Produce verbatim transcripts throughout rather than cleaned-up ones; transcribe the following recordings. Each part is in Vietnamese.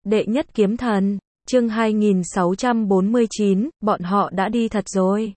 Đệ nhất kiếm thần, chương hai nghìn sáu trăm bốn mươi chín, bọn họ đã đi thật rồi.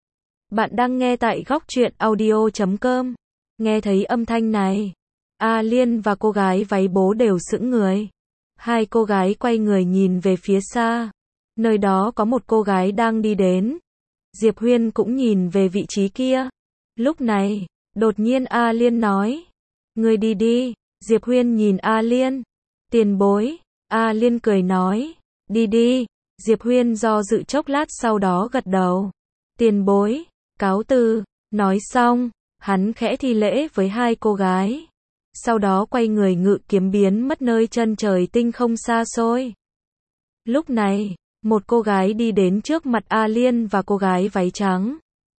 Bạn đang nghe tại góc truyện audio chấm com. Nghe thấy âm thanh này, A Liên và cô gái váy bố đều sững người. Hai cô gái quay người nhìn về phía xa. Nơi đó có một cô gái đang đi đến. Diệp Huyên cũng nhìn về vị trí kia. Lúc này, đột nhiên A Liên nói, người đi đi. Diệp Huyên nhìn A Liên. Tiền bối. A Liên cười nói, đi đi. Diệp Huyên do dự chốc lát sau đó gật đầu. Tiền bối, cáo từ. Nói xong, hắn khẽ thi lễ với hai cô gái. Sau đó quay người ngự kiếm biến mất nơi chân trời tinh không xa xôi. Lúc này, một cô gái đi đến trước mặt A Liên và cô gái váy trắng.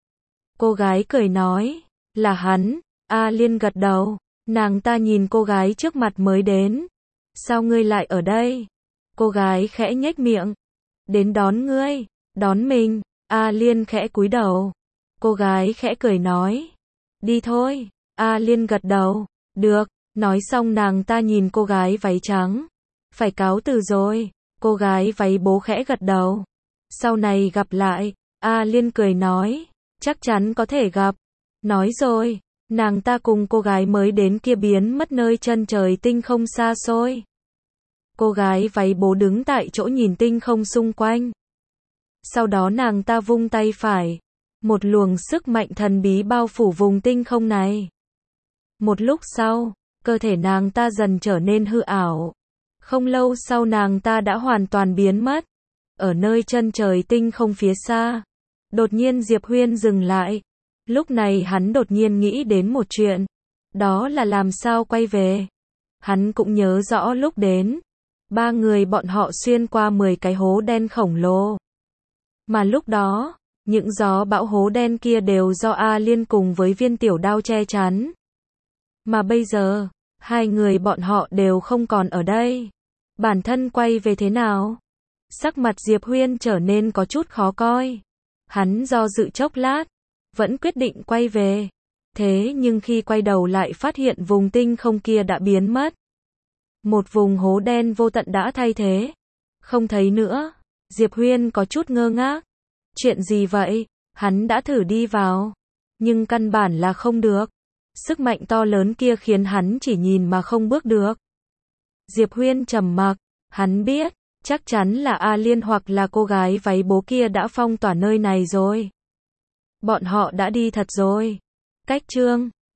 Cô gái cười nói, là hắn. A Liên gật đầu. Nàng ta nhìn cô gái trước mặt mới đến. Sao ngươi lại ở đây? Cô gái khẽ nhếch miệng. Đến đón ngươi. Đón mình. A Liên khẽ cúi đầu. Cô gái khẽ cười nói, đi thôi. A Liên gật đầu. Được. Nói xong nàng ta nhìn cô gái váy trắng. Phải cáo từ rồi. Cô gái váy bố khẽ gật đầu. Sau này gặp lại. A Liên cười nói, chắc chắn có thể gặp. Nói rồi, nàng ta cùng cô gái mới đến kia biến mất nơi chân trời tinh không xa xôi. Cô gái váy bố đứng tại chỗ nhìn tinh không xung quanh. Sau đó nàng ta vung tay phải. Một luồng sức mạnh thần bí bao phủ vùng tinh không này. Một lúc sau, cơ thể nàng ta dần trở nên hư ảo. Không lâu sau nàng ta đã hoàn toàn biến mất. Ở nơi chân trời tinh không phía xa. Đột nhiên Diệp Huyên dừng lại. Lúc này hắn đột nhiên nghĩ đến một chuyện. Đó là làm sao quay về. Hắn cũng nhớ rõ lúc đến. Ba người bọn họ xuyên qua mười cái hố đen khổng lồ. Mà lúc đó, những gió bão hố đen kia đều do A Liên cùng với viên tiểu đao che chắn. Mà bây giờ, hai người bọn họ đều không còn ở đây. Bản thân quay về thế nào? Sắc mặt Diệp Huyên trở nên có chút khó coi. Hắn do dự chốc lát, vẫn quyết định quay về. Thế nhưng khi quay đầu lại phát hiện vùng tinh không kia đã biến mất. Một vùng hố đen vô tận đã thay thế. Không thấy nữa. Diệp Huyên có chút ngơ ngác. Chuyện gì vậy? Hắn đã thử đi vào. Nhưng căn bản là không được. Sức mạnh to lớn kia khiến hắn chỉ nhìn mà không bước được. Diệp Huyên trầm mặc. Hắn biết, chắc chắn là A Liên hoặc là cô gái váy bố kia đã phong tỏa nơi này rồi. Bọn họ đã đi thật rồi. Cách chương